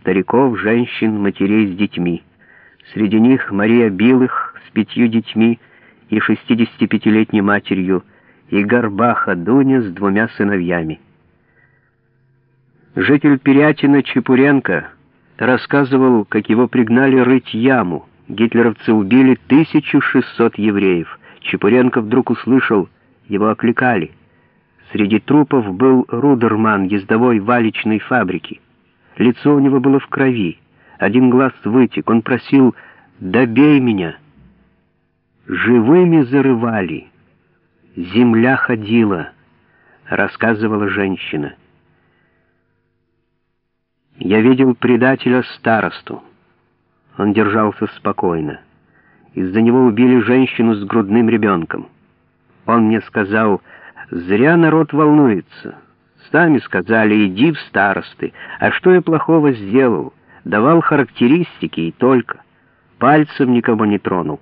стариков, женщин, матерей с детьми. Среди них Мария Билых с 5 детьми и 65-летней матерью, и Горбаха Дуня с 2 сыновьями. Житель Пирятина Чепуренко рассказывал, как его пригнали рыть яму. Гитлеровцы убили 1600 евреев. Чепуренко вдруг услышал, его окликали. Среди трупов был Рудерман ездовой валичной фабрики. Лицо у него было в крови, один глаз вытек. Он просил: «Добей меня». «Живыми зарывали, земля ходила», — рассказывала женщина. Я видел предателя старосту. Он держался спокойно. Из-за него убили женщину с грудным ребенком. Он мне сказал: «Зря народ волнуется. Сами сказали, иди в старосты. А что я плохого сделал? Давал характеристики и только. Пальцем никого не тронул».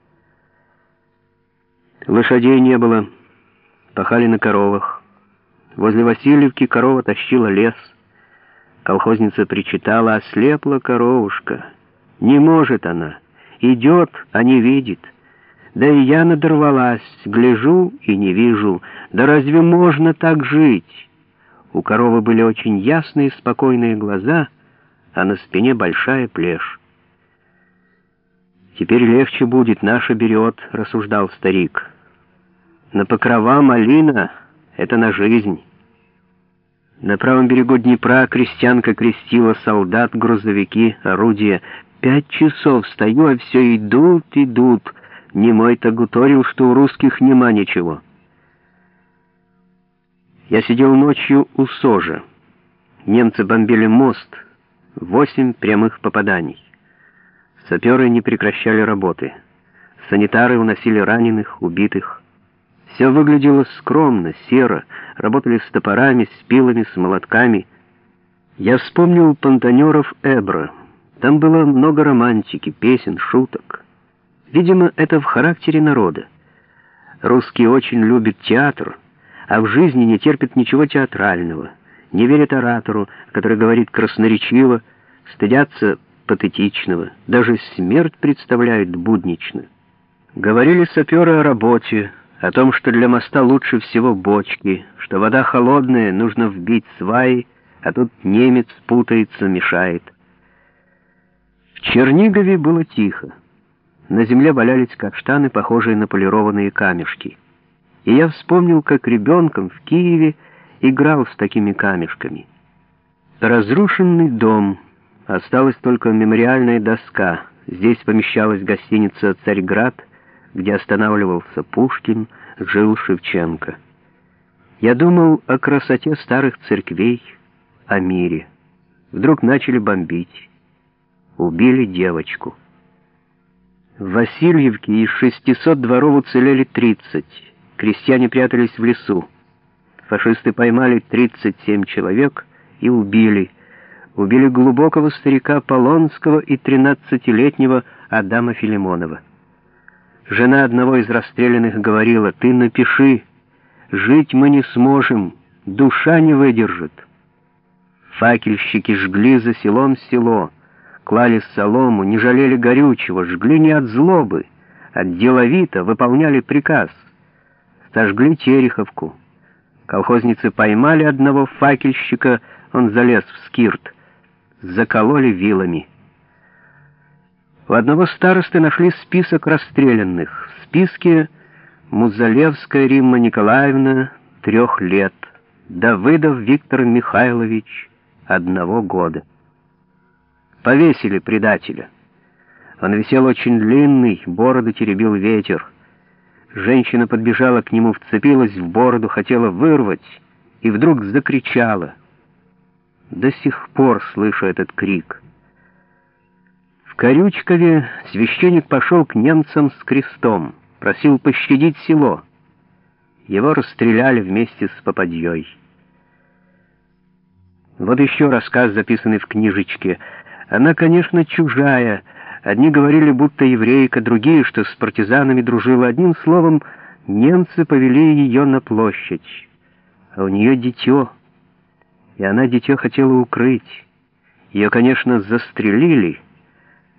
Лошадей не было. Пахали на коровах. Возле Васильевки корова тащила лес. Колхозница причитала: «Ослепла коровушка. Не может она. Идет, а не видит. Да и я надорвалась, гляжу и не вижу. Да разве можно так жить?» У коровы были очень ясные, спокойные глаза, а на спине большая плешь. «Теперь легче будет, наша берет», — рассуждал старик. «На покрова малина — это на жизнь». На правом берегу Днепра крестьянка крестила солдат, грузовики, орудия. 5 часов стою, а все идут. Немой-то гуторил, что у русских нема ничего. Я сидел ночью у Сожа. Немцы бомбили мост. 8 прямых попаданий. Саперы не прекращали работы. Санитары уносили раненых, убитых. Все выглядело скромно, серо. Работали с топорами, с пилами, с молотками. Я вспомнил понтонеров Эбро. Там было много романтики, песен, шуток. Видимо, это в характере народа. Русские очень любят театр, а в жизни не терпят ничего театрального. Не верят оратору, который говорит красноречиво, стыдятся патетичного. Даже смерть представляют буднично. Говорили саперы о работе, о том, что для моста лучше всего бочки, что вода холодная, нужно вбить сваи, а тут немец путается, мешает. В Чернигове было тихо. На земле валялись каштаны, похожие на полированные камешки. И я вспомнил, как ребенком в Киеве играл с такими камешками. Разрушенный дом, осталась только мемориальная доска. Здесь помещалась гостиница «Царьград», где останавливался Пушкин, жил Шевченко. Я думал о красоте старых церквей, о мире. Вдруг начали бомбить. Убили девочку. В Васильевке из 600 дворов уцелели 30. Крестьяне прятались в лесу. Фашисты поймали 37 человек и убили. Убили глубокого старика Полонского и 13-летнего Адама Филимонова. Жена одного из расстрелянных говорила: «Ты напиши, жить мы не сможем, душа не выдержит». Факельщики жгли за селом село, клали солому, не жалели горючего, жгли не от злобы, а деловито выполняли приказ. Сожгли Тереховку. Колхозницы поймали одного факельщика, он залез в скирт, закололи вилами. У одного старосты нашли список расстрелянных. В списке Музалевская Римма Николаевна, 3 лет, Давыдов Виктор Михайлович, 1 года. Повесили предателя. Он висел очень длинный, бороду теребил ветер. Женщина подбежала к нему, вцепилась в бороду, хотела вырвать, и вдруг закричала. До сих пор слышу этот крик. В Корючкове священник пошел к немцам с крестом, просил пощадить село. Его расстреляли вместе с попадьей. Вот еще рассказ, записанный в книжечке. Она, конечно, чужая. Одни говорили, будто еврейка, другие, что с партизанами дружила. Одним словом, немцы повели ее на площадь. А у нее дитё, и она дитё хотела укрыть. Ее, конечно, застрелили,